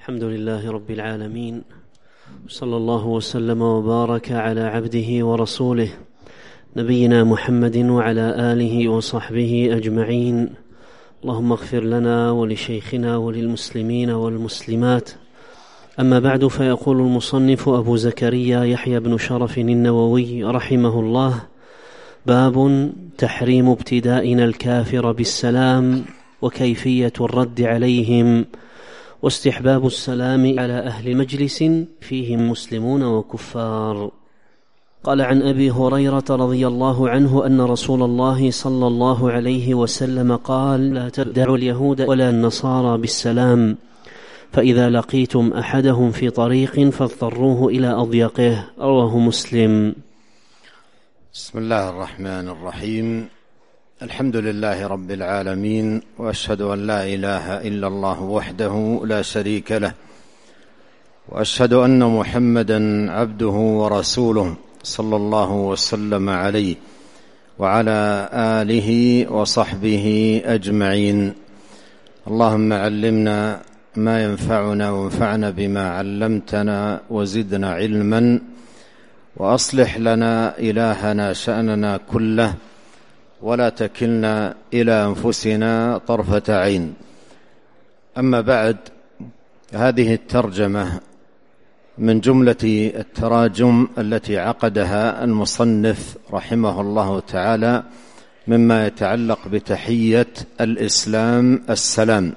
الحمد لله رب العالمين، صلى الله وسلم وبارك على عبده ورسوله نبينا محمد وعلى آله وصحبه أجمعين. اللهم اغفر لنا ولشيخنا وللمسلمين والمسلمات. أما بعد، فيقول المصنف أبو زكريا يحيى بن شرف النووي رحمه الله: باب تحريم ابتدائنا الكافر بالسلام وكيفية الرد عليهم، واستحباب السلام على أهل مجلس فيهم مسلمون وكفار. قال: عن أبي هريرة رضي الله عنه أن رسول الله صلى الله عليه وسلم قال: لا تبدعوا اليهود ولا النصارى بالسلام، فإذا لقيتم أحدهم في طريق فاضطروه إلى أضيقه. رواه مسلم. بسم الله الرحمن الرحيم. الحمد لله رب العالمين، وأشهد أن لا إله إلا الله وحده لا شريك له، وأشهد أن محمدا عبده ورسوله صلى الله وسلم عليه وعلى آله وصحبه أجمعين. اللهم علمنا ما ينفعنا وانفعنا بما علمتنا وزدنا علما، وأصلح لنا إلهنا شأننا كله، ولا تكلنا إلى أنفسنا طرفة عين. أما بعد، هذه الترجمة من جملة التراجم التي عقدها المصنف رحمه الله تعالى مما يتعلق بتحية الإسلام السلام.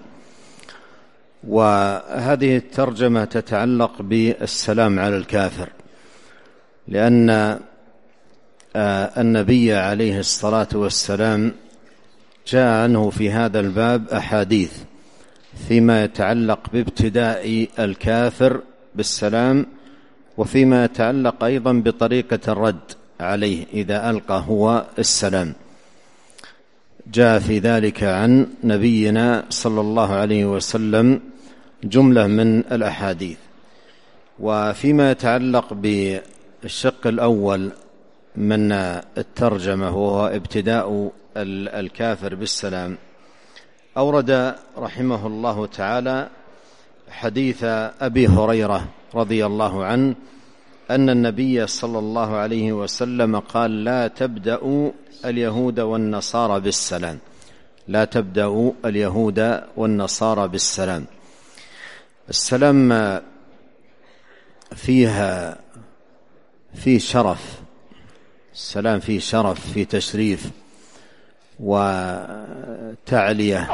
وهذه الترجمة تتعلق بالسلام على الكافر، لأن النبي عليه الصلاة والسلام جاء عنه في هذا الباب أحاديث فيما يتعلق بابتداء الكافر بالسلام، وفيما يتعلق أيضا بطريقة الرد عليه إذا ألقى هو السلام. جاء في ذلك عن نبينا صلى الله عليه وسلم جملة من الأحاديث. وفيما يتعلق بالشق الأول من الترجمة وهو ابتداء الكافر بالسلام، أورد رحمه الله تعالى حديث أبي هريرة رضي الله عنه أن النبي صلى الله عليه وسلم قال: لا تبدأوا اليهود والنصارى بالسلام، لا تبدأوا اليهود والنصارى بالسلام. السلام فيه شرف، السلام فيه شرف، فيه تشريف وتعلية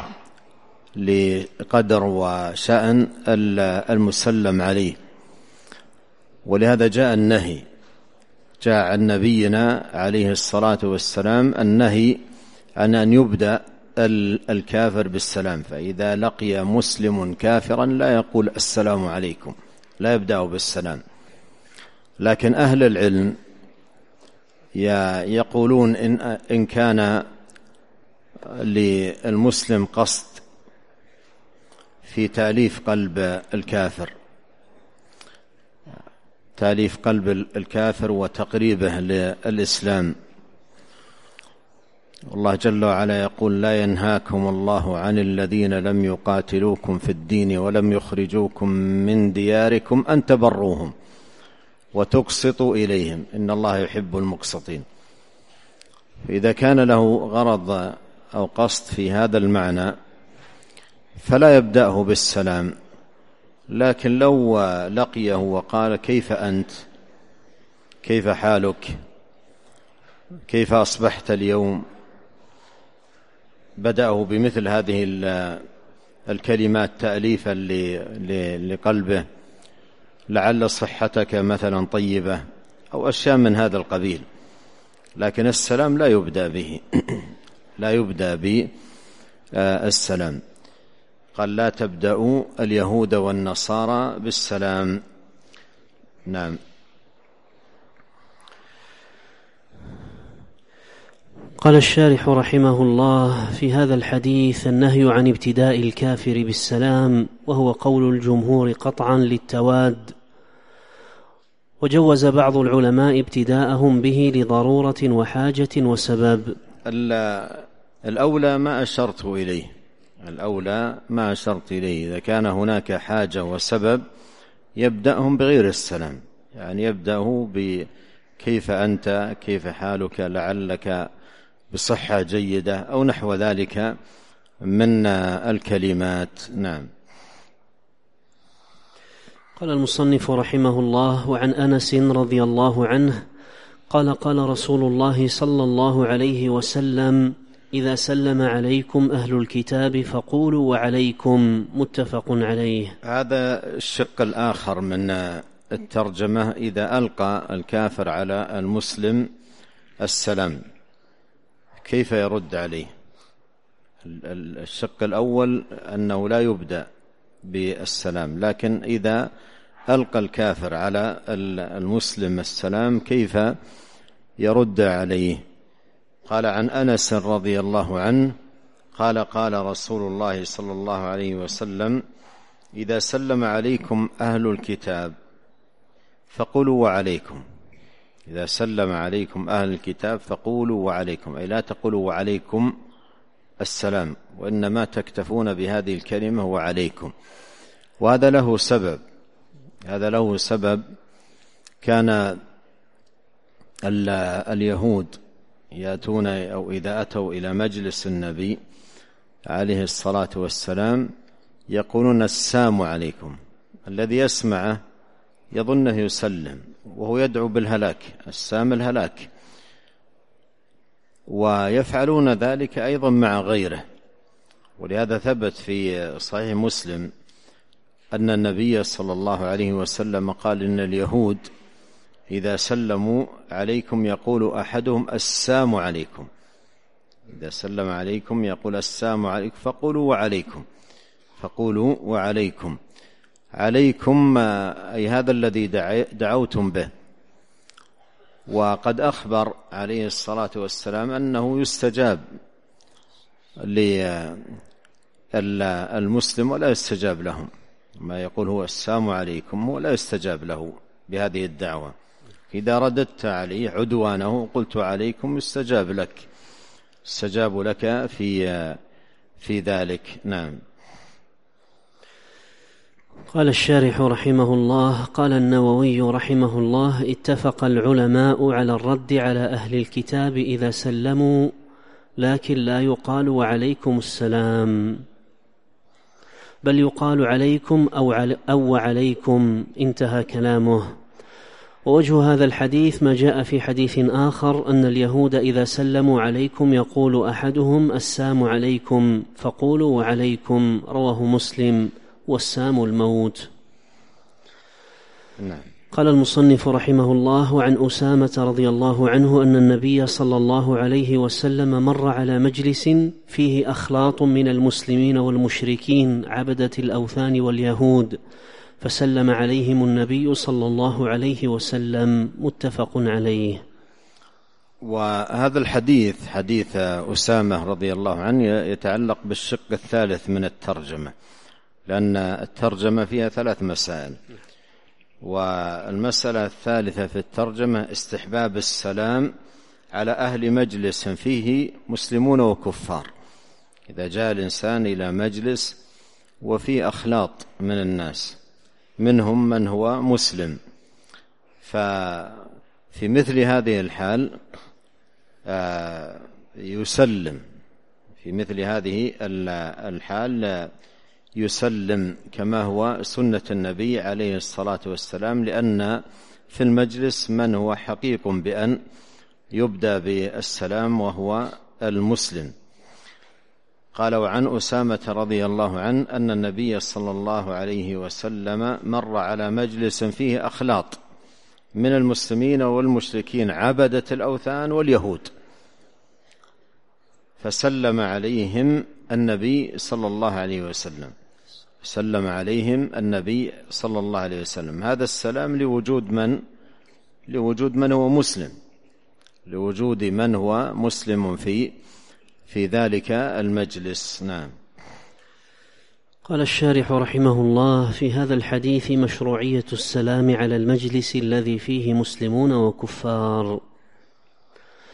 لقدر وشأن المسلم عليه. ولهذا جاء النهي، جاء عن نبينا عليه الصلاة والسلام النهي عن أن يبدأ الكافر بالسلام. فإذا لقي مسلم كافرا لا يقول السلام عليكم، لا يبدأ بالسلام. لكن أهل العلم يقولون إن كان للمسلم قصد في تأليف قلب الكافر، تأليف قلب الكافر وتقريبه للإسلام، الله جل وعلا يقول: لا ينهاكم الله عن الذين لم يقاتلوكم في الدين ولم يخرجوكم من دياركم أن تبروهم وتقسطوا إليهم إن الله يحب المقسطين. فإذا كان له غرض أو قصد في هذا المعنى فلا يبدأه بالسلام. لكن لو لقيه وقال: كيف أنت؟ كيف حالك؟ كيف أصبحت اليوم؟ بدأه بمثل هذه الكلمات تأليفا لقلبه، لعل صحتك مثلا طيبة أو أشياء من هذا القبيل. لكن السلام لا يبدأ به، لا يبدأ بالسلام. قال: لا تبدأوا اليهود والنصارى بالسلام. نعم. قال الشارح رحمه الله: في هذا الحديث النهي عن ابتداء الكافر بالسلام، وهو قول الجمهور قطعا للتواد، وجوز بعض العلماء ابتداءهم به لضرورة وحاجة وسبب. الأولى ما أشرت إليه، الأولى ما أشرت إليه. إذا كان هناك حاجة وسبب يبدأهم بغير السلام، يعني يبدأه بكيف أنت، كيف حالك، لعلك بصحة جيدة أو نحو ذلك من الكلمات. نعم. قال المصنف رحمه الله: وعن أنس رضي الله عنه قال: قال رسول الله صلى الله عليه وسلم: إذا سلم عليكم أهل الكتاب فقولوا وعليكم. متفق عليه. هذا الشق الآخر من الترجمة: إذا ألقى الكافر على المسلم السلام كيف يرد عليه؟ الشق الأول أنه لا يبدأ بالسلام، لكن إذا ألقى الكافر على المسلم السلام كيف يرد عليه؟ قال: عن أنس رضي الله عنه قال: قال رسول الله صلى الله عليه وسلم: إذا سلم عليكم أهل الكتاب فقولوا وعليكم. إذا سلم عليكم أهل الكتاب فقولوا وعليكم، أي لا تقولوا وعليكم السلام، وإنما تكتفون بهذه الكلمة وعليكم. وهذا له سبب، هذا له سبب. كان اليهود يأتون أو إذا أتوا إلى مجلس النبي عليه الصلاة والسلام يقولون السلام عليكم، الذي يسمعه يظنه يسلم وهو يدعو بالهلاك، السام الهلاك، ويفعلون ذلك أيضا مع غيره. ولهذا ثبت في صحيح مسلم أن النبي صلى الله عليه وسلم قال: إن اليهود إذا سلموا عليكم يقول أحدهم السلام عليكم. إذا سلم عليكم يقول السلام عليكم فقولوا وعليكم، فقولوا وعليكم. عليكم أي هذا الذي دعوتم به. وقد أخبر عليه الصلاة والسلام أنه يستجاب للمسلم ولا يستجاب لهم، ما يقول هو السلام عليكم ولا يستجاب له بهذه الدعوة. إذا رددت عليه عدوانه قلت عليكم يستجاب لك، استجاب لك في ذلك. نعم. قال الشارح رحمه الله: قال النووي رحمه الله: اتفق العلماء على الرد على أهل الكتاب إذا سلموا، لكن لا يقال وعليكم السلام، بل يقال عليكم أو وعليكم. انتهى كلامه. ووجه هذا الحديث ما جاء في حديث آخر أن اليهود إذا سلموا عليكم يقول أحدهم السلام عليكم فقولوا وعليكم. رواه مسلم. والسام الموت. نعم. قال المصنف رحمه الله: وعن أسامة رضي الله عنه أن النبي صلى الله عليه وسلم مر على مجلس فيه أخلاط من المسلمين والمشركين عبدة الأوثان واليهود، فسلم عليهم النبي صلى الله عليه وسلم. متفق عليه. وهذا الحديث حديث أسامة رضي الله عنه يتعلق بالشق الثالث من الترجمة، لأن الترجمة فيها 3 مسائل، والمسألة الثالثة في الترجمة استحباب السلام على أهل مجلس فيه مسلمون وكفار. إذا جاء الإنسان إلى مجلس وفيه أخلاط من الناس منهم من هو مسلم، ففي مثل هذه الحال يسلم، في مثل هذه الحال يسلم كما هو سنة النبي عليه الصلاة والسلام، لأن في المجلس من هو حقيق بأن يبدأ بالسلام وهو المسلم. قال: وعن أسامة رضي الله عنه أن النبي صلى الله عليه وسلم مر على مجلس فيه أخلاط من المسلمين والمشركين عبدة الأوثان واليهود، فسلم عليهم النبي صلى الله عليه وسلم، سلم عليهم النبي صلى الله عليه وسلم. هذا السلام لوجود من هو مسلم، لوجود من هو مسلم في ذلك المجلس. نعم. قال الشارح رحمه الله: في هذا الحديث مشروعية السلام على المجلس الذي فيه مسلمون وكفار.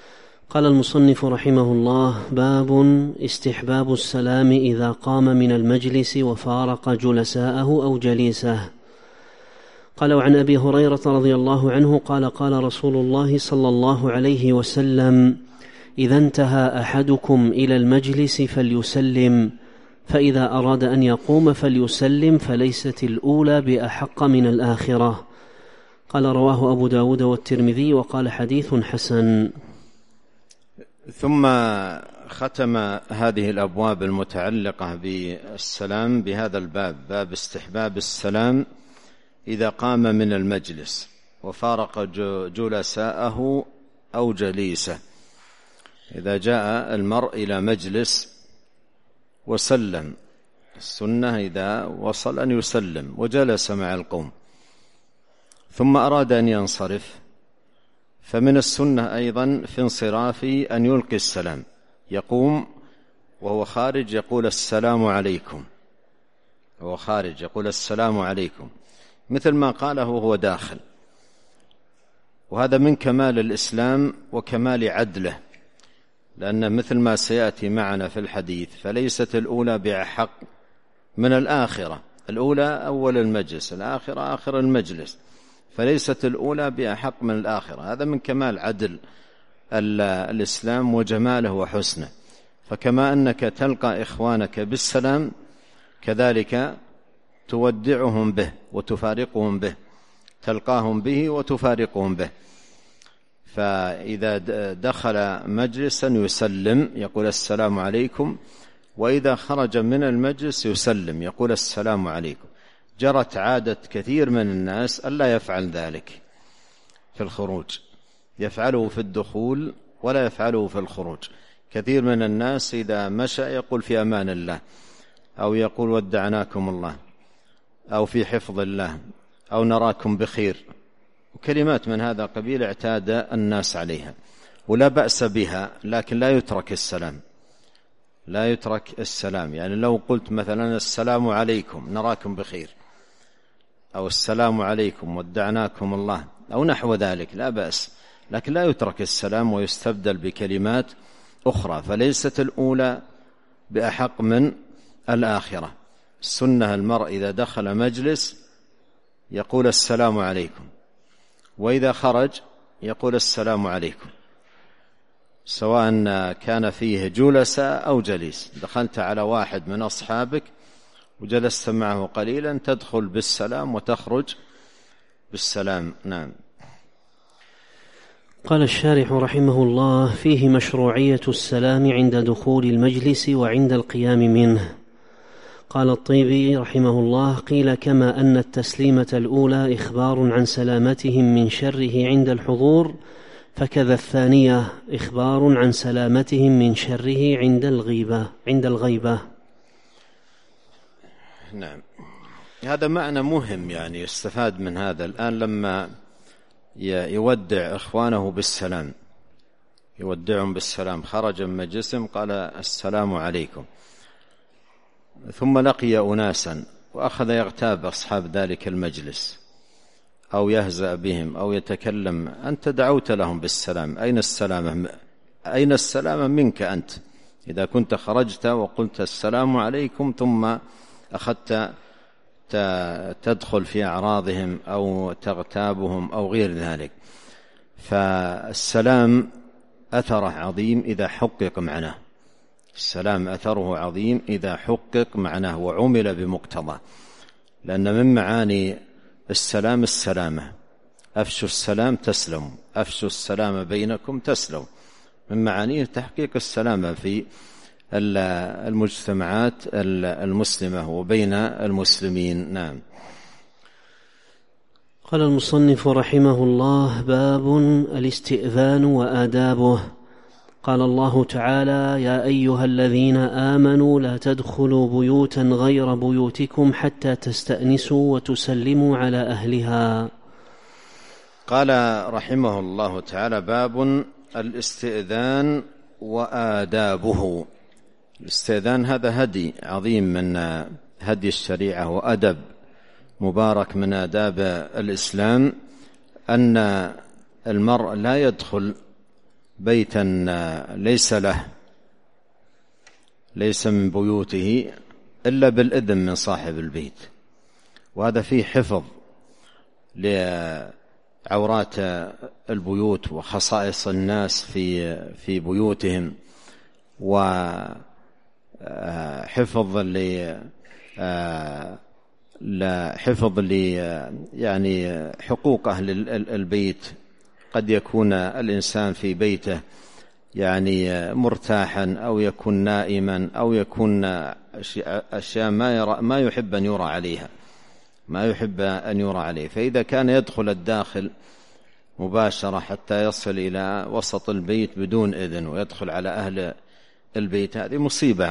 قال المصنف رحمه الله: باب استحباب السلام إذا قام من المجلس وفارق جلساءه أو جليسه. قال: وعن أبي هريرة رضي الله عنه قال: قال رسول الله صلى الله عليه وسلم: إذا انتهى أحدكم إلى المجلس فليسلم، فإذا أراد أن يقوم فليسلم، فليست الأولى بأحق من الآخرة. قال: رواه أبو داود والترمذي وقال: حديث حسن. ثم ختم هذه الأبواب المتعلقة بالسلام بهذا الباب، باب استحباب السلام إذا قام من المجلس وفارق جلساءه أو جليسه. إذا جاء المرء إلى مجلس وسلم، السنة إذا وصل أن يسلم وجلس مع القوم، ثم أراد أن ينصرف، فمن السنة أيضا في انصرافه أن يلقي السلام، يقوم وهو خارج يقول: السلام عليكم. وهو خارج يقول: السلام عليكم، مثل ما قاله وهو داخل. وهذا من كمال الإسلام وكمال عدله، لأن مثل ما سيأتي معنا في الحديث فليست الأولى بأحق من الآخرة. الأولى أول المجلس، الآخرة آخر المجلس، فليست الأولى بأحق من الآخرة. هذا من كمال عدل الإسلام وجماله وحسنه. فكما أنك تلقى إخوانك بالسلام، كذلك تودعهم به وتفارقهم به، تلقاهم به وتفارقهم به. فإذا دخل مجلسا يسلم، يقول: السلام عليكم، وإذا خرج من المجلس يسلم، يقول: السلام عليكم. جرت عادة كثير من الناس ألا يفعل ذلك في الخروج، يفعله في الدخول ولا يفعله في الخروج. كثير من الناس إذا مشى يقول: في أمان الله، أو يقول: ودعناكم الله، أو في حفظ الله، أو نراكم بخير، وكلمات من هذا قبيل اعتاد الناس عليها، ولا بأس بها، لكن لا يترك السلام، لا يترك السلام. يعني لو قلت مثلا: السلام عليكم نراكم بخير، أو السلام عليكم ودعناكم الله، أو نحو ذلك، لا بأس، لكن لا يترك السلام ويستبدل بكلمات أخرى، فليست الأولى بأحق من الآخرة. السنة المرء إذا دخل مجلس يقول: السلام عليكم، وإذا خرج يقول: السلام عليكم، سواء كان فيه جلساء أو جليس. دخلت على واحد من أصحابك وجلست معه قليلا، تدخل بالسلام وتخرج بالسلام. نعم. قال الشارح رحمه الله: فيه مشروعية السلام عند دخول المجلس وعند القيام منه. قال الطيبي رحمه الله: قيل: كما أن التسليمة الأولى إخبار عن سلامتهم من شره عند الحضور، فكذا الثانية إخبار عن سلامتهم من شره عند الغيبة. نعم، هذا معنى مهم يعني يستفاد من هذا الآن. لما يودع إخوانه بالسلام، يودعهم بالسلام، خرج من مجلسهم قال: السلام عليكم، ثم لقي أناسا وأخذ يغتاب أصحاب ذلك المجلس أو يهزأ بهم أو يتكلم، أنت دعوت لهم بالسلام، أين السلام منك أنت؟ إذا كنت خرجت وقلت: السلام عليكم، ثم أخذت تدخل في أعراضهم أو تغتابهم أو غير ذلك. فالسلام أثره عظيم إذا حقق معناه، السلام أثره عظيم إذا حقق معناه وعمل بمقتضى، لأن من معاني السلام السلامة، أفشوا السلام تسلم، أفشوا السلام بينكم تسلم، من معانيه تحقيق السلامة في المجتمعات المسلمة وبين المسلمين. نعم. قال المصنف رحمه الله: باب الاستئذان وآدابه. قال الله تعالى: يا أيها الذين آمنوا لا تدخلوا بيوتا غير بيوتكم حتى تستأنسوا وتسلموا على أهلها. قال رحمه الله تعالى: باب الاستئذان وآدابه. الاستئذان هذا هدي عظيم من هدي الشريعة وأدب مبارك من آداب الإسلام، أن المرء لا يدخل بيتا ليس من بيوته إلا بالإذن من صاحب البيت، وهذا فيه حفظ لعورات البيوت وخصائص الناس في بيوتهم، وحفظ يعني حقوق أهل البيت. قد يكون الإنسان في بيته يعني مرتاحا، أو يكون نائما، أو يكون أشياء ما يحب أن يرى عليه، فإذا كان يدخل الداخل مباشرة حتى يصل إلى وسط البيت بدون إذن ويدخل على أهل البيت، هذه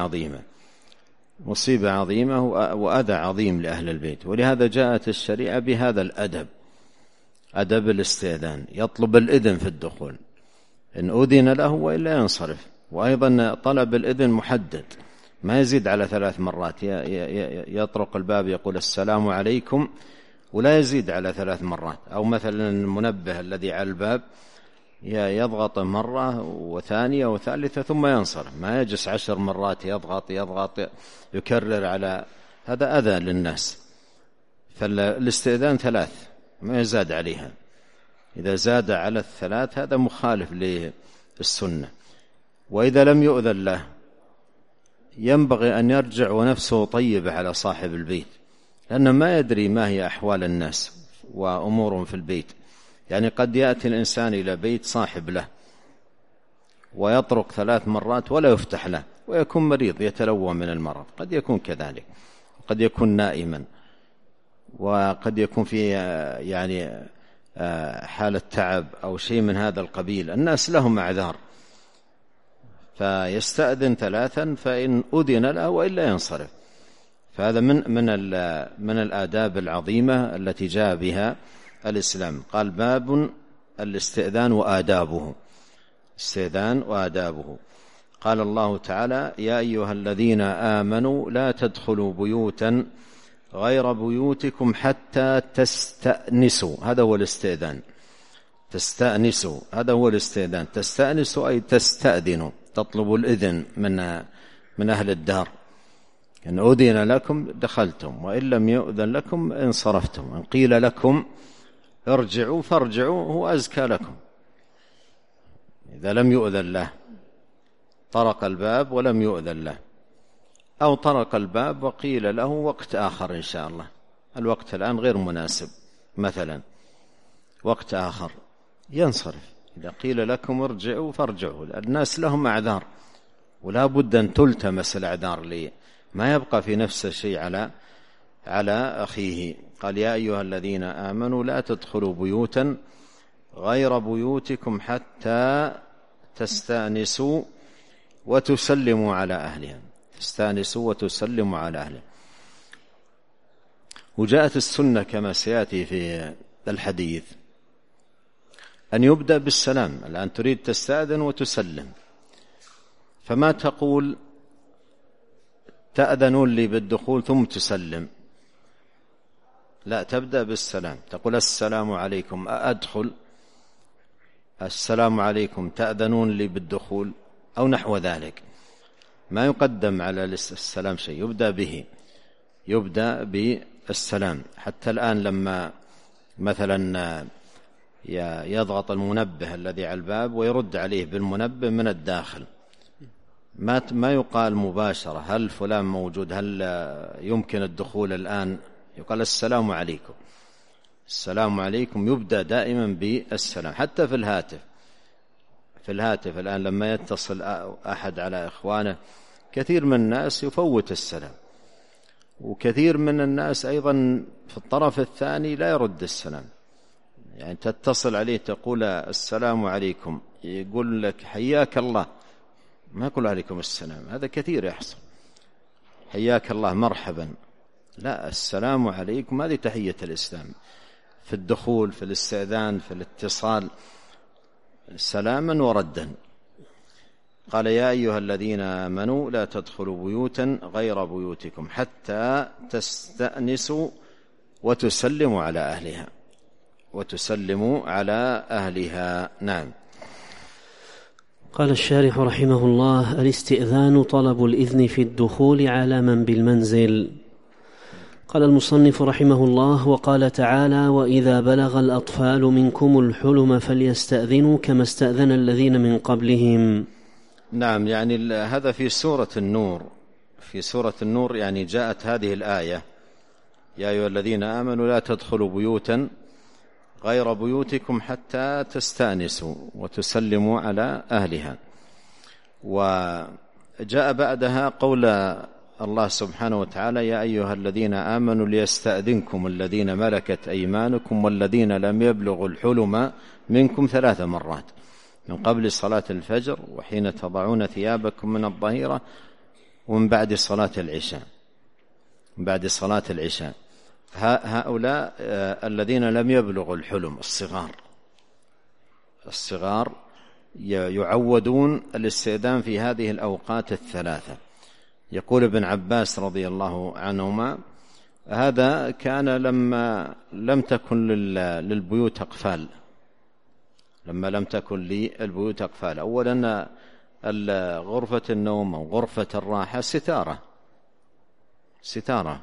مصيبة عظيمة وأذى عظيم لأهل البيت. ولهذا جاءت الشريعة بهذا الأدب، أدب الاستئذان، يطلب الإذن في الدخول إن أذن له وإلا ينصرف. وأيضا طلب الإذن محدد، ما يزيد على 3 مرات، يطرق الباب يقول السلام عليكم ولا يزيد على 3 مرات. أو مثلا المنبه الذي على الباب يضغط مرة وثانية وثالثة ثم ينصرف، ما يجلس 10 مرات يضغط يكرر على هذا أذى للناس. فالاستئذان 3 ما يزاد عليها، إذا زاد على 3 هذا مخالف للسنة. وإذا لم يؤذن له ينبغي أن يرجع ونفسه طيبة على صاحب البيت، لأنه ما يدري ما هي أحوال الناس وأمورهم في البيت. يعني قد يأتي الإنسان إلى بيت صاحب له ويطرق 3 مرات ولا يفتح له، ويكون مريض يتلوى من المرض، قد يكون كذلك، قد يكون نائما، وقد يكون في يعني حالة تعب أو شيء من هذا القبيل. الناس لهم أعذار، فيستأذن 3 فإن أذن له وإلا ينصرف. فهذا من الآداب العظيمة التي جاء بها الإسلام. قال باب الاستئذان وآدابه، استئذان وآدابه. قال الله تعالى يا أيها الذين آمنوا لا تدخلوا بيوتا غير بيوتكم حتى تستأنسوا، هذا هو الاستئذان. تستأنسوا هذا هو الاستئذان، تستأنسوا أي تستأذنوا، تطلبوا الإذن من أهل الدار. إن أذن لكم دخلتم، وإن لم يؤذن لكم انصرفتم. إن قيل لكم ارجعوا فارجعوا هو أزكى لكم. إذا لم يؤذن له، طرق الباب ولم يؤذن له، أو طرق الباب وقيل له وقت آخر إن شاء الله، الوقت الآن غير مناسب، مثلا وقت آخر، ينصرف. إذا قيل لكم ارجعوا فارجعوا. الناس لهم أعذار، ولا بد أن تلتمس الأعذار لي، ما يبقى في نفس الشيء على أخيه. قال يا أيها الذين آمنوا لا تدخلوا بيوتا غير بيوتكم حتى تستأنسوا وتسلموا على أهلها. تستأنسوا وتسلموا على أهلها. وجاءت السنة كما سيأتي في الحديث أن يبدأ بالسلام. الآن تريد تستأذن وتسلم، فما تقول تأذنون لي بالدخول ثم تسلم، لا، تبدأ بالسلام، تقول السلام عليكم أدخل، السلام عليكم تأذنون لي بالدخول، أو نحو ذلك. ما يقدم على السلام شيء، يبدأ بالسلام. حتى الآن لما مثلا يضغط المنبه الذي على الباب ويرد عليه بالمنبه من الداخل، ما يقال مباشرة هل فلان موجود، هل يمكن الدخول الآن، يقال السلام عليكم. السلام عليكم يبدأ دائما بالسلام. حتى في الهاتف الآن لما يتصل أحد على إخوانه، كثير من الناس يفوت السلام، وكثير من الناس أيضا في الطرف الثاني لا يرد السلام. يعني تتصل عليه تقول السلام عليكم، يقول لك حياك الله، ما يقول عليكم السلام. هذا كثير يحصل، حياك الله مرحبا، لا، السلام عليكم هذه تحية الإسلام في الدخول، في الاستئذان، في الاتصال، سلاما وردا. قال يا أيها الذين آمنوا لا تدخلوا بيوتا غير بيوتكم حتى تستأنسوا وتسلموا على أهلها. نعم. قال الشارح رحمه الله: الاستئذان طلب الإذن في الدخول على من بالمنزل. قال المصنف رحمه الله: وقال تعالى: وإذا بلغ الأطفال منكم الحلم فليستأذنوا كما استأذن الذين من قبلهم. نعم، يعني هذا في سورة النور. في سورة النور يعني جاءت هذه الآية: يا أيها الذين آمنوا لا تدخلوا بيوتا غير بيوتكم حتى تستأنسوا وتسلموا على أهلها. وجاء بعدها قول الله سبحانه وتعالى: يا أيها الذين آمنوا ليستأذنكم الذين ملكت أيمانكم والذين لم يبلغوا الحلم منكم 3 مرات من قبل صلاة الفجر وحين تضعون ثيابكم من الظهيرة ومن بعد صلاة العشاء. بعد صلاة العشاء هؤلاء الذين لم يبلغوا الحلم، الصغار يعودون الاستئذان في هذه الأوقات 3. يقول ابن عباس رضي الله عنهما: هذا كان لما لم تكن للبيوت أقفال، لما لم تكن للبيوت أقفال. أولا غرفة النوم أو غرفة الراحة ستارة،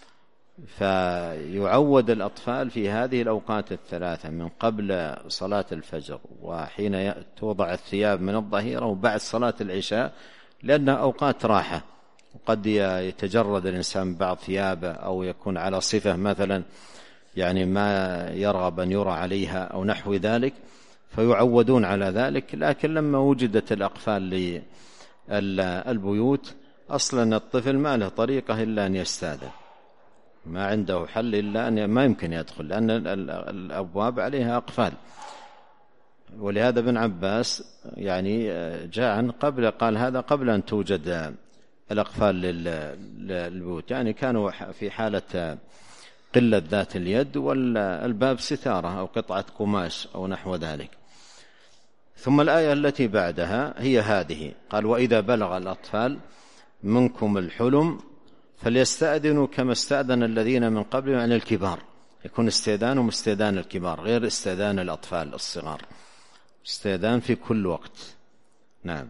فيعود الأطفال في هذه الأوقات 3 من قبل صلاة الفجر وحين توضع الثياب من الظهيرة وبعد صلاة العشاء، لأنها أوقات راحة، وقد يتجرد الإنسان بعض ثيابه أو يكون على صفة مثلا يعني ما يرغب أن يرى عليها أو نحو ذلك، فيعودون على ذلك. لكن لما وجدت الأقفال للبيوت أصلا الطفل ما له طريقة إلا أن يستأذن، ما عنده حل إلا أن ما يمكن يدخل، لأن الأبواب عليها أقفال. ولهذا ابن عباس يعني جاء عن قال هذا قبل أن توجد الأقفال للبيوت، يعني كانوا في حالة قلة ذات اليد والباب ستارة أو قطعة قماش أو نحو ذلك. ثم الآية التي بعدها هي هذه: قال: وإذا بلغ الأطفال منكم الحلم فليستأذنوا كما استأذن الذين من قبلهم، عن الكبار. يكون استئذانهم استئذان الكبار غير استئذان الأطفال الصغار، استئذان في كل وقت. نعم.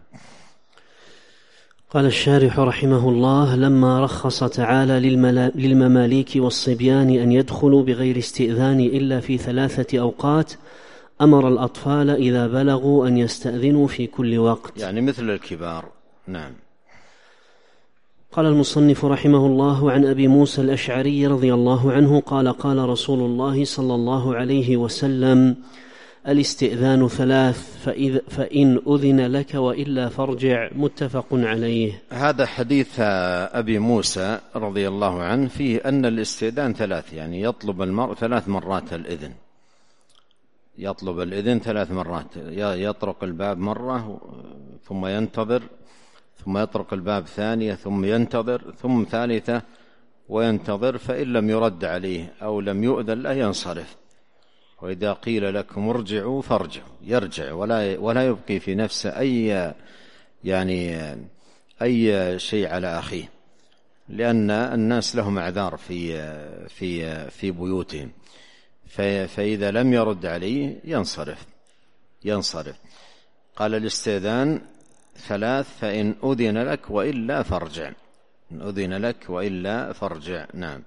قال الشارح رحمه الله: لما رخص تعالى للمماليك والصبيان أن يدخلوا بغير استئذان إلا في 3 أوقات، أمر الأطفال إذا بلغوا أن يستأذنوا في كل وقت، يعني مثل الكبار. نعم. قال المصنف رحمه الله: عن أبي موسى الأشعري رضي الله عنه قال: قال رسول الله صلى الله عليه وسلم: الاستئذان 3، فإن أذن لك وإلا فارجع. متفق عليه. هذا حديث أبي موسى رضي الله عنه فيه أن الاستئذان 3، يعني يطلب المرء 3 مرات الإذن، يطلب الإذن 3 مرات، يطرق الباب مرة ثم ينتظر، ثم يطرق الباب ثانية ثم ينتظر، ثم ثالثة وينتظر، فإن لم يرد عليه أو لم يؤذن له ينصرف. وإذا قيل لكم ارجعوا فارجعوا، يرجع ولا يبقي في نفسه أي شيء على أخيه، لأن الناس لهم أعذار في بيوتهم، فإذا لم يرد عليه ينصرف. قال: الاستئذان 3، فإن أذن لك وإلا فارجع. إن أذن لك وإلا فارجع. نعم.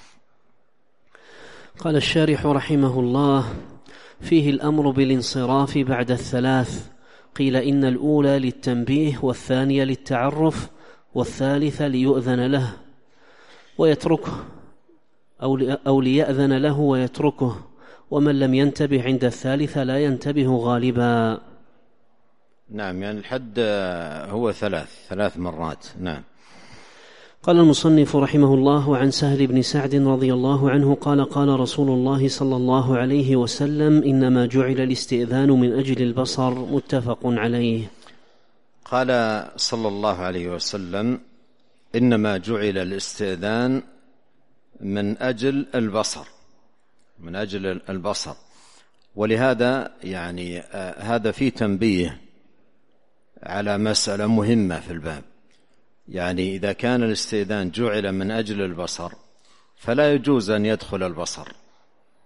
قال الشارح رحمه الله: فيه الأمر بالانصراف بعد 3. قيل إن الأولى للتنبيه، والثانية للتعرف، والثالثة ليؤذن له ويتركه، أو ليأذن له ويتركه، ومن لم ينتبه عند الثالثة لا ينتبه غالبا. نعم، يعني الحد هو 3 مرات. نعم. قال المصنف رحمه الله: عن سهل بن سعد رضي الله عنه قال: قال رسول الله صلى الله عليه وسلم: إنما جعل الاستئذان من أجل البصر. متفق عليه. قال صلى الله عليه وسلم: إنما جعل الاستئذان من أجل البصر، ولهذا يعني هذا فيه تنبيه على مسألة مهمة في الباب. يعني إذا كان الاستئذان جعل من أجل البصر فلا يجوز أن يدخل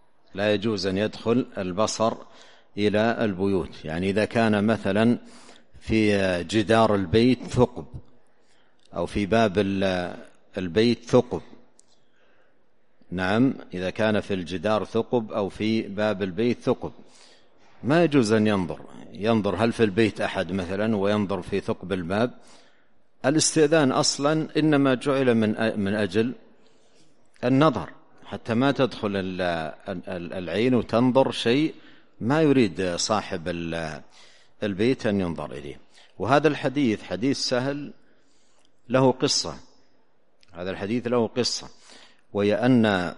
البصر إلى البيوت. يعني إذا كان مثلا في جدار البيت ثقب، أو في باب البيت ثقب. نعم، إذا كان في الجدار ثقب أو في باب البيت ثقب ما يجوز أن ينظر هل في البيت أحد مثلا وينظر في ثقب الباب. الاستئذان أصلا إنما جعل من أجل النظر، حتى ما تدخل العين وتنظر شيء ما يريد صاحب البيت أن ينظر إليه. وهذا الحديث حديث سهل له قصة، هذا الحديث له قصة، وهي أن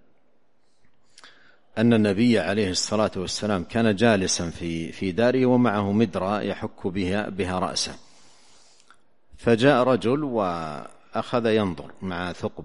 النبي عليه الصلاة والسلام كان جالسا في داره ومعه مدرة يحك بها رأسه، فجاء رجل وأخذ ينظر مع ثقب،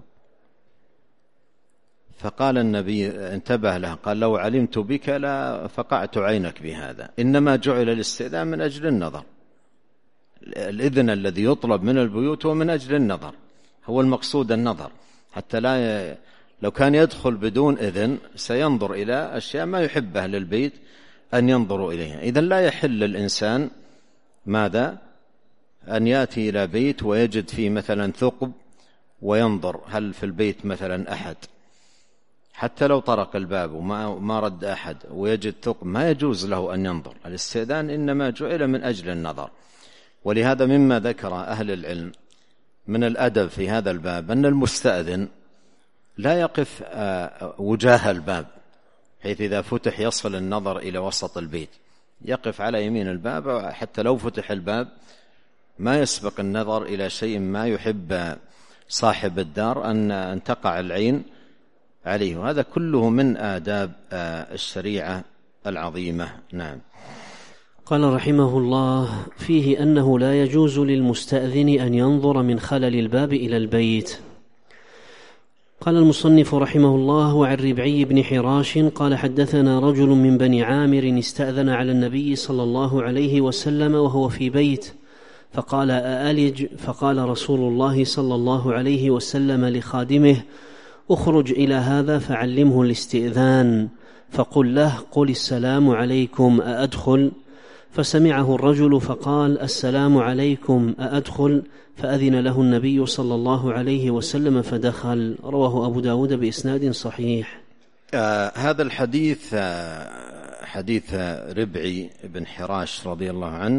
فقال النبي انتبه له، قال لو علمت بك لا فقعت عينك بهذا، إنما جعل الاستئذان من أجل النظر. الإذن الذي يطلب من البيوت هو من أجل النظر، هو المقصود النظر، حتى لو كان يدخل بدون إذن سينظر إلى أشياء ما يحبها للبيت أن ينظروا إليها. إذن لا يحل الإنسان ماذا؟ أن يأتي إلى بيت ويجد فيه مثلا ثقب وينظر هل في البيت مثلا أحد، حتى لو طرق الباب وما رد أحد ويجد ثقب ما يجوز له أن ينظر. الاستئذان إنما جعل من أجل النظر. ولهذا مما ذكر أهل العلم من الأدب في هذا الباب أن المستأذن لا يقف وجاه الباب، حيث إذا فتح يصل النظر إلى وسط البيت، يقف على يمين الباب، حتى لو فتح الباب ما يسبق النظر إلى شيء ما يحب صاحب الدار أن تقع العين عليه. وهذا كله من آداب الشريعة العظيمة. نعم. قال رحمه الله: فيه أنه لا يجوز للمستأذن أن ينظر من خلل الباب إلى البيت. قال المصنف رحمه الله: وعن ربعي بن حراش قال حدثنا رجل من بني عامر استأذن على النبي صلى الله عليه وسلم وهو في بيت، فقال: أألج؟ فقال رسول الله صلى الله عليه وسلم لخادمه: اخرج إلى هذا فعلمه الاستئذان، فقل له: قل السلام عليكم أأدخل؟ فسمعه الرجل فقال: السلام عليكم أأدخل؟ فأذن له النبي صلى الله عليه وسلم فدخل. رواه أبو داود بإسناد صحيح. هذا الحديث حديث ربعي بن حراش رضي الله عنه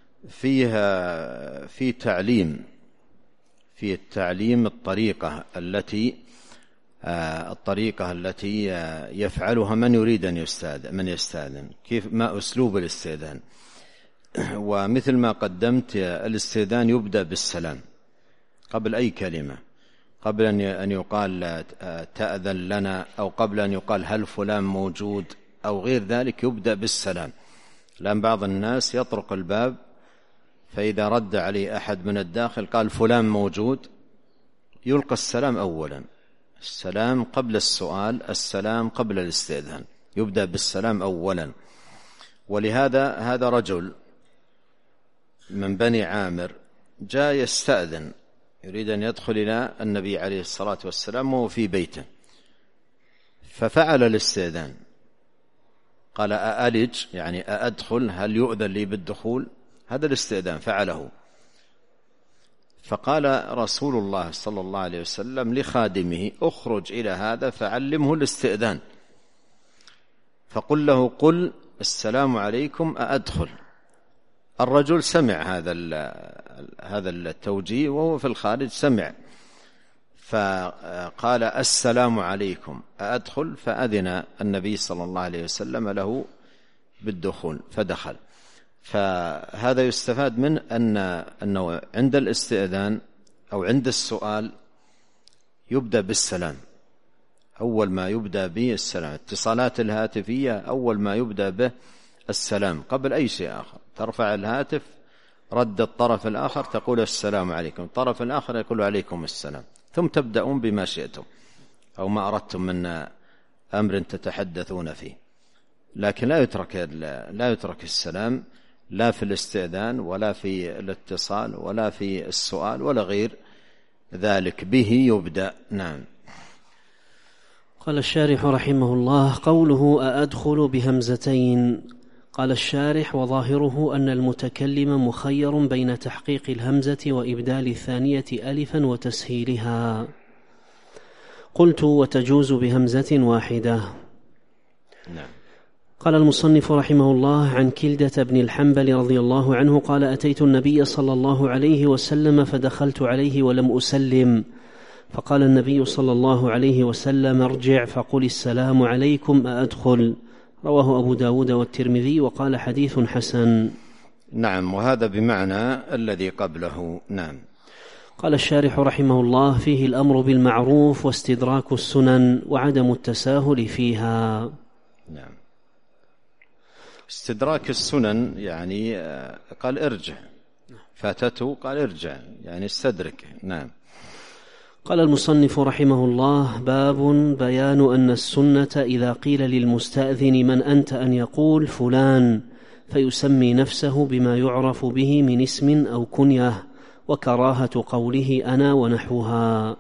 في التعليم الطريقة التي يفعلها من يريد أن يستأذن، كيف ما أسلوب الاستئذان. ومثل ما قدمت الاستئذان يبدأ بالسلام قبل أي كلمة، قبل أن يقال تأذن لنا، أو قبل أن يقال هل فلان موجود أو غير ذلك، يبدأ بالسلام. لأن بعض الناس يطرق الباب فإذا رد عليه أحد من الداخل قال فلان موجود، يلقى السلام أولا، السلام قبل السؤال، السلام قبل الاستئذان، يبدأ بالسلام أولا. ولهذا هذا رجل من بني عامر جاء يستأذن، يريد أن يدخل إلى النبي عليه الصلاة والسلام وهو في بيته، ففعل الاستئذان، قال: أألج؟ يعني أأدخل؟ هل يؤذن لي بالدخول؟ هذا الاستئذان فعله. فقال رسول الله صلى الله عليه وسلم لخادمه: اخرج إلى هذا فعلمه الاستئذان، فقل له: قل السلام عليكم أأدخل؟ الرجل سمع هذا التوجيه وهو في الخارج، سمع، فقال: السلام عليكم أأدخل؟ فأذن النبي صلى الله عليه وسلم له بالدخول فدخل. فهذا يستفاد من أنه عند الاستئذان أو عند السؤال يبدأ بالسلام، أول ما يبدأ به السلام. اتصالات الهاتفية أول ما يبدأ به السلام قبل أي شيء آخر. ترفع الهاتف، رد الطرف الآخر تقول السلام عليكم، الطرف الآخر يقول عليكم السلام، ثم تبدأون بما شئتم أو ما أردتم من أمر تتحدثون فيه. لكن لا يترك السلام لا في الاستئذان ولا في الاتصال ولا في السؤال ولا غير ذلك، به يبدأ. نعم. قال الشارح رحمه الله: قوله أأدخل بهمزتين، قال الشارح: وظاهره أن المتكلم مخير بين تحقيق الهمزة وإبدال الثانية ألفا وتسهيلها. قلت: وتجوز بهمزة واحدة. نعم. قال المصنف رحمه الله: عن كلدة بن الحنبل رضي الله عنه قال: أتيت النبي صلى الله عليه وسلم فدخلت عليه ولم أسلم، فقال النبي صلى الله عليه وسلم: ارجع فقل السلام عليكم أأدخل. رواه أبو داود والترمذي وقال: حديث حسن. نعم، وهذا بمعنى الذي قبله. نعم. قال الشارح رحمه الله: فيه الأمر بالمعروف واستدراك السنن وعدم التساهل فيها. نعم. استدراك السنن يعني قال ارجع، فاتته قال ارجع، يعني استدرك. نعم. قال المصنف رحمه الله: باب بيان أن السنة إذا قيل للمستأذن من أنت أن يقول فلان، فيسمي نفسه بما يعرف به من اسم أو كنية، وكراهة قوله أنا ونحوها.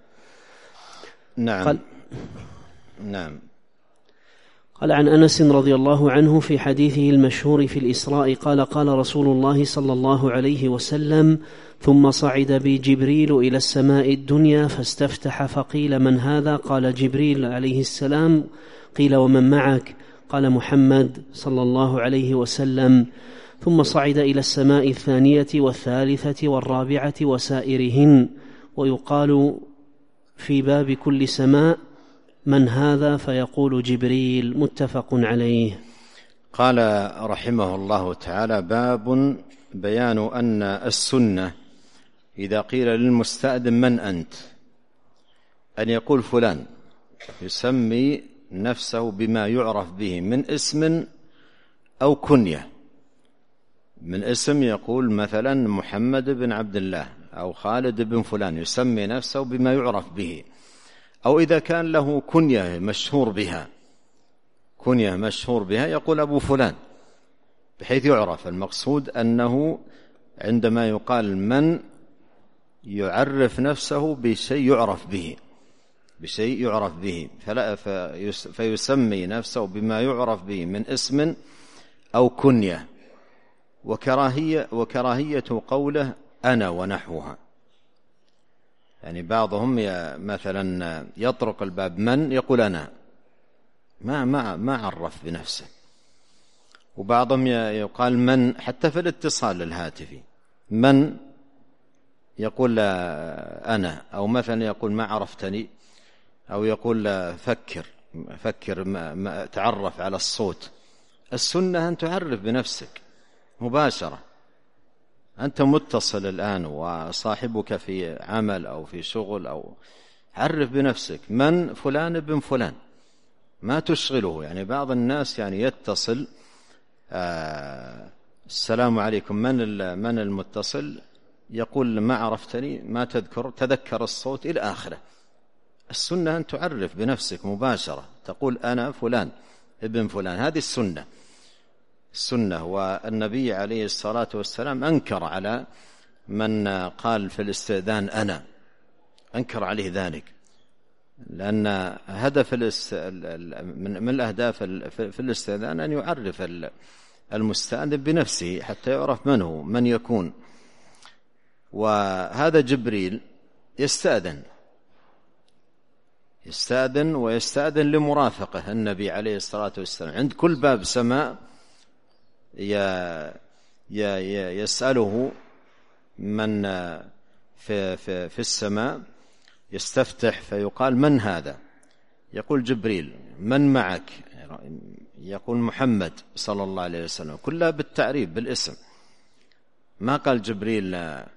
نعم. نعم. قال عن أنس رضي الله عنه في حديثه المشهور في الإسراء قال: قال رسول الله صلى الله عليه وسلم: ثم صعد بي جبريل إلى السماء الدنيا فاستفتح فقيل: من هذا؟ قال: جبريل عليه السلام. قيل: ومن معك؟ قال: محمد صلى الله عليه وسلم. ثم صعد إلى السماء الثانية والثالثة والرابعة وسائرهن، ويقال في باب كل سماء: من هذا؟ فيقول: جبريل. متفق عليه. قال رحمه الله تعالى: باب بيان أن السنة إذا قيل للمستأذن من أنت أن يقول فلان، يسمي نفسه بما يعرف به من اسم أو كنية. من اسم يقول مثلا محمد بن عبد الله أو خالد بن فلان، يسمي نفسه بما يعرف به. أو إذا كان له كنية مشهور بها، كنية مشهور بها، يقول أبو فلان، بحيث يعرف. المقصود أنه عندما يقال من، يعرف نفسه بشيء يعرف به، بشيء يعرف به، فيسمي نفسه بما يعرف به من اسم أو كنية. وكراهية قوله أنا ونحوها، يعني بعضهم مثلا يطرق الباب من يقول أنا، ما عرف بنفسه. وبعضهم يقال من حتى في الاتصال الهاتفي، من يقول أنا، أو مثلا يقول ما عرفتني، أو يقول فكر ما تعرف على الصوت. السنة أن تعرف بنفسك مباشرة. أنت متصل الآن وصاحبك في عمل أو في شغل، أو عرف بنفسك من فلان بن فلان، ما تشغله. يعني بعض الناس يعني يتصل السلام عليكم، من المتصل، يقول ما عرفتني، ما تذكر الصوت إلى آخره. السنة أن تعرف بنفسك مباشرة، تقول أنا فلان ابن فلان، هذه السنة. والنبي عليه الصلاة والسلام أنكر على من قال في الاستئذان أنا، أنكر عليه ذلك، لأن هدف من الأهداف في الاستئذان أن يعرف المستأذن بنفسه حتى يعرف من هو، من يكون. وهذا جبريل يستأذن ويستأذن لمرافقه النبي عليه الصلاة والسلام عند كل باب سماء. يسأله من في السماء، يستفتح فيقال من هذا؟ يقول جبريل. من معك؟ يقول محمد صلى الله عليه وسلم، كلها بالتعريف بالاسم. ما قال جبريل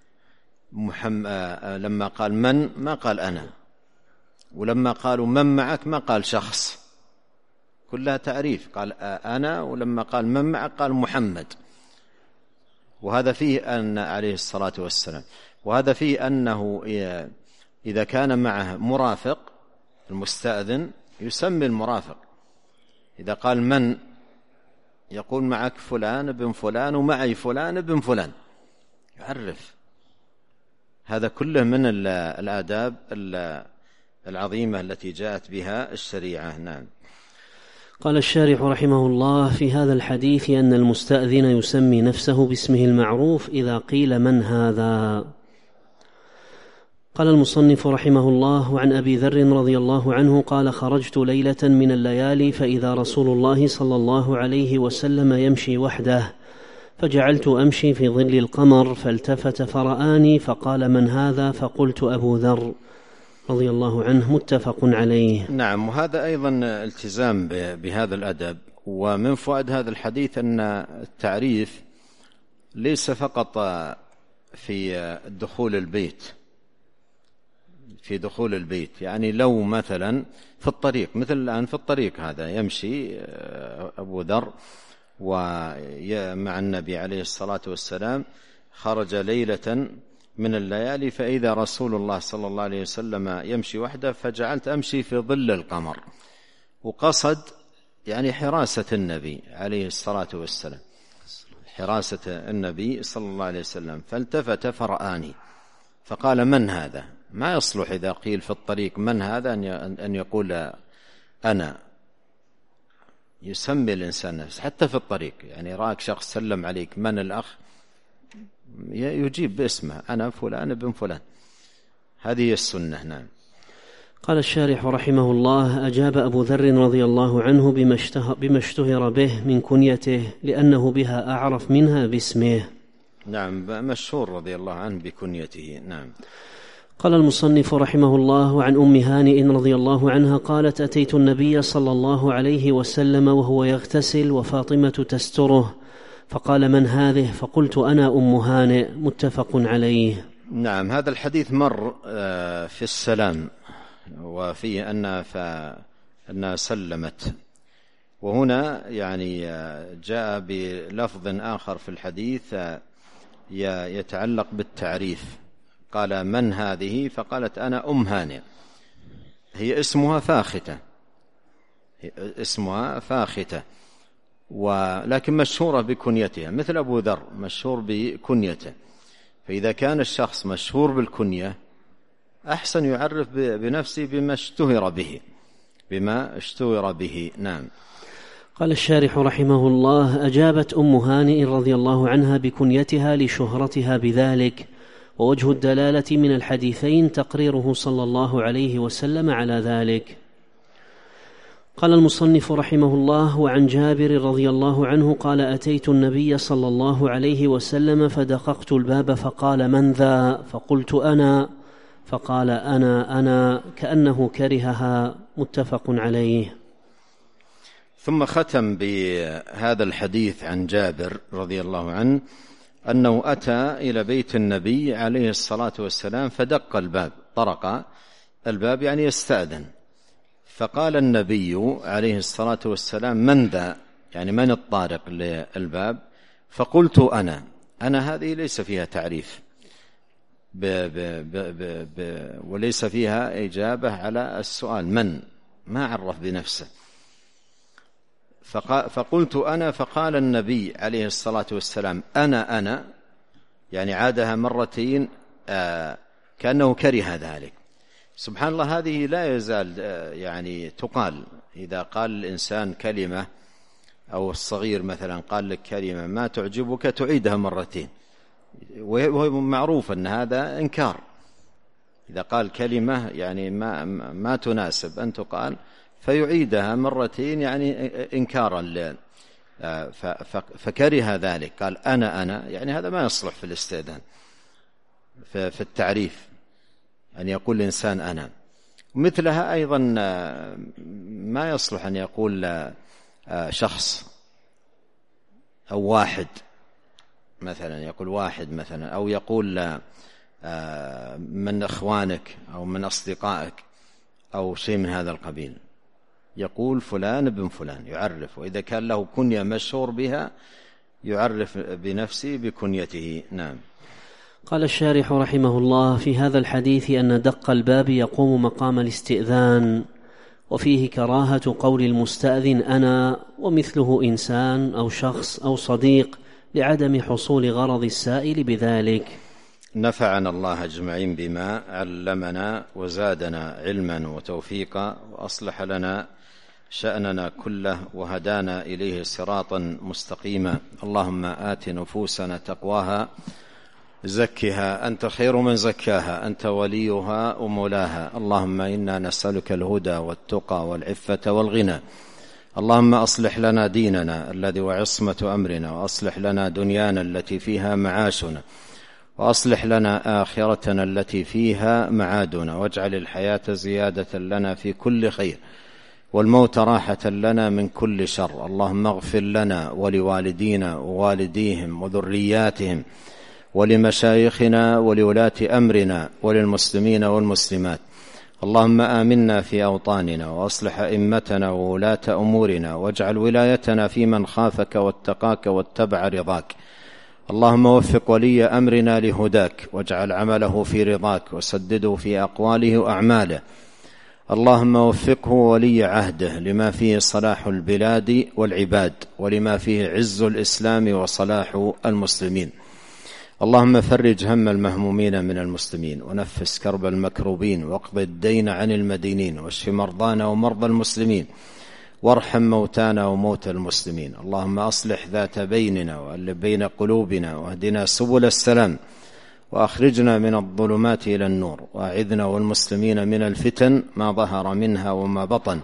لما قال من ما قال أنا، ولما قالوا من معك ما قال شخص، كلها تعريف. قال أنا، ولما قال من معك قال محمد. وهذا فيه أن عليه الصلاة والسلام، وهذا فيه أنه إذا كان معه مرافق المستأذن يسمي المرافق. إذا قال من، يقول معك فلان بن فلان ومعي فلان بن فلان، يعرف. هذا كله من الآداب العظيمة التي جاءت بها الشريعة. نعم. قال الشارح رحمه الله: في هذا الحديث أن المستأذن يسمي نفسه باسمه المعروف إذا قيل من هذا. قال المصنف رحمه الله: وعن أبي ذر رضي الله عنه قال: خرجت ليلة من الليالي فإذا رسول الله صلى الله عليه وسلم يمشي وحده، فجعلت أمشي في ظل القمر، فالتفت فرآني فقال: من هذا؟ فقلت: أبو ذر رضي الله عنه. متفق عليه. نعم. وهذا أيضا التزام بهذا الأدب. ومن فوائد هذا الحديث أن التعريف ليس فقط في دخول البيت، يعني لو مثلا في الطريق، مثل الآن في الطريق هذا يمشي أبو ذر ومع النبي عليه الصلاة والسلام، خرج ليلة من الليالي فإذا رسول الله صلى الله عليه وسلم يمشي وحده، فجعلت أمشي في ظل القمر، وقصد يعني حراسة النبي عليه الصلاة والسلام، حراسة النبي صلى الله عليه وسلم. فالتفت فرآني فقال: من هذا؟ ما يصلح إذا قيل في الطريق من هذا أن يقول أنا. يسمي الإنسان نفسه حتى في الطريق، يعني رأك شخص سلم عليك: من الأخ؟ يجيب باسمه: أنا فلان ابن فلان. هذه السنة. نعم. قال الشارح رحمه الله: أجاب أبو ذر رضي الله عنه بما اشتهر به من كنيته، لأنه بها أعرف منها باسمه. نعم، مشهور رضي الله عنه بكنيته. نعم. قال المصنف رحمه الله: عن أم هانئ رضي الله عنها قالت: أتيت النبي صلى الله عليه وسلم وهو يغتسل وفاطمة تستره، فقال: من هذه؟ فقلت: أنا أم هانئ. متفق عليه. نعم. هذا الحديث مر في السلام، وفيه أنها سلمت، وهنا يعني جاء بلفظ آخر في الحديث يتعلق بالتعريف. قال: من هذه؟ فقالت: أنا أم هانئ. هي اسمها فاختة، ولكن مشهورة بكنيتها، مثل أبو ذر مشهور بكنيته. فإذا كان الشخص مشهور بالكنية أحسن يعرف بنفسه بما اشتهر به. نعم. قال الشارح رحمه الله: أجابت أم هانئ رضي الله عنها بكنيتها لشهرتها بذلك، ووجه الدلالة من الحديثين تقريره صلى الله عليه وسلم على ذلك. قال المصنف رحمه الله: وعن جابر رضي الله عنه قال: أتيت النبي صلى الله عليه وسلم فدققت الباب فقال: من ذا؟ فقلت: أنا. فقال: أنا، كأنه كرهها. متفق عليه. ثم ختم بهذا الحديث عن جابر رضي الله عنه أنه أتى إلى بيت النبي عليه الصلاة والسلام فدق الباب، طرق الباب يعني يستأذن، فقال النبي عليه الصلاة والسلام: من ذا؟ يعني من الطارق للباب؟ فقلت: أنا هذه ليس فيها تعريف وليس فيها إجابة على السؤال من، ما عرف بنفسه. فقلت: أنا. فقال النبي عليه الصلاة والسلام: أنا، يعني عادها مرتين كأنه كره ذلك. سبحان الله، هذه لا يزال يعني تقال. إذا قال الإنسان كلمة أو الصغير مثلا قال لك كلمة ما تعجبك تعيدها مرتين، وهو معروف أن هذا إنكار. إذا قال كلمة يعني ما تناسب أن تقال فيعيدها مرتين يعني إنكارا، فكره ذلك. قال: أنا، يعني هذا ما يصلح في الاستئذان في التعريف أن يقول الإنسان أنا. مثلها أيضا ما يصلح أن يقول شخص أو واحد مثلا، يقول واحد مثلا، أو يقول من إخوانك أو من أصدقائك أو شيء من هذا القبيل. يقول فلان ابن فلان، يعرف، وإذا كان له كنية مشهور بها يعرف بنفسه بكنيته. نعم. قال الشارح رحمه الله: في هذا الحديث أن دق الباب يقوم مقام الاستئذان، وفيه كراهة قول المستأذن أنا، ومثله إنسان أو شخص أو صديق، لعدم حصول غرض السائل بذلك. نفعنا الله أجمعين بما علمنا وزادنا علما وتوفيقا، وأصلح لنا شأننا كله وهدانا إليه صراطا مستقيما. اللهم آت نفوسنا تقواها زكها أنت خير من زكاها أنت وليها ومولاها. اللهم إنا نسألك الهدى والتقى والعفة والغنى. اللهم أصلح لنا ديننا الذي وعصمة أمرنا، وأصلح لنا دنيانا التي فيها معاشنا، وأصلح لنا آخرتنا التي فيها معادنا، واجعل الحياة زيادة لنا في كل خير والموت راحة لنا من كل شر. اللهم اغفر لنا ولوالدينا ووالديهم وذرياتهم ولمشايخنا ولولاة أمرنا وللمسلمين والمسلمات. اللهم آمنا في أوطاننا وأصلح أئمتنا وولاة أمورنا، واجعل ولايتنا في من خافك واتقاك واتبع رضاك. اللهم وفق ولي أمرنا لهداك، واجعل عمله في رضاك، وسدده في أقواله وأعماله. اللهم وفقه ولي عهده لما فيه صلاح البلاد والعباد، ولما فيه عز الإسلام وصلاح المسلمين. اللهم فرج هم المهمومين من المسلمين، ونفس كرب المكروبين، واقض الدين عن المدينين، واشف مرضانا ومرضى المسلمين، وارحم موتانا وموتى المسلمين. اللهم أصلح ذات بيننا وألف بين قلوبنا، واهدنا سبل السلام، وأخرجنا من الظلمات إلى النور، وأعذنا والمسلمين من الفتن ما ظهر منها وما بطن.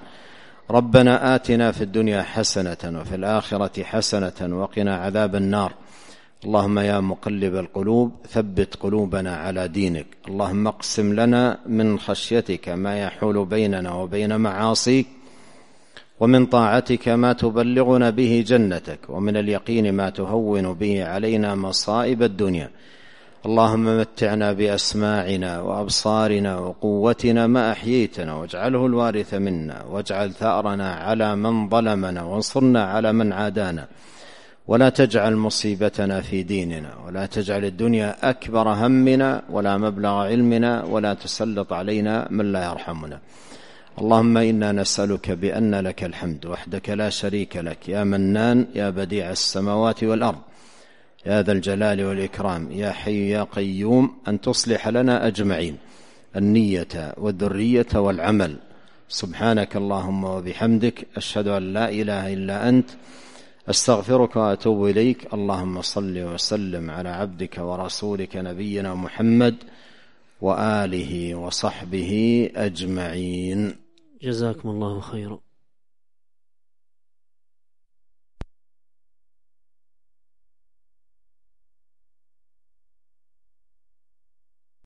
ربنا آتنا في الدنيا حسنة وفي الآخرة حسنة وقنا عذاب النار. اللهم يا مقلب القلوب ثبت قلوبنا على دينك. اللهم اقسم لنا من خشيتك ما يحول بيننا وبين معاصيك، ومن طاعتك ما تبلغنا به جنتك، ومن اليقين ما تهون به علينا مصائب الدنيا. اللهم متعنا بأسماعنا وأبصارنا وقوتنا ما أحييتنا، واجعله الوارث منا، واجعل ثأرنا على من ظلمنا، وانصرنا على من عادانا، ولا تجعل مصيبتنا في ديننا، ولا تجعل الدنيا أكبر همنا ولا مبلغ علمنا، ولا تسلط علينا من لا يرحمنا. اللهم إنا نسألك بأن لك الحمد وحدك لا شريك لك، يا منان يا بديع السماوات والأرض، يا ذا الجلال والإكرام، يا حي يا قيوم، أن تصلح لنا أجمعين النية والذرية والعمل. سبحانك اللهم وبحمدك، أشهد أن لا إله إلا أنت، أستغفرك وأتوب إليك. اللهم صل وسلم على عبدك ورسولك نبينا محمد وآله وصحبه أجمعين. جزاكم الله خيرا.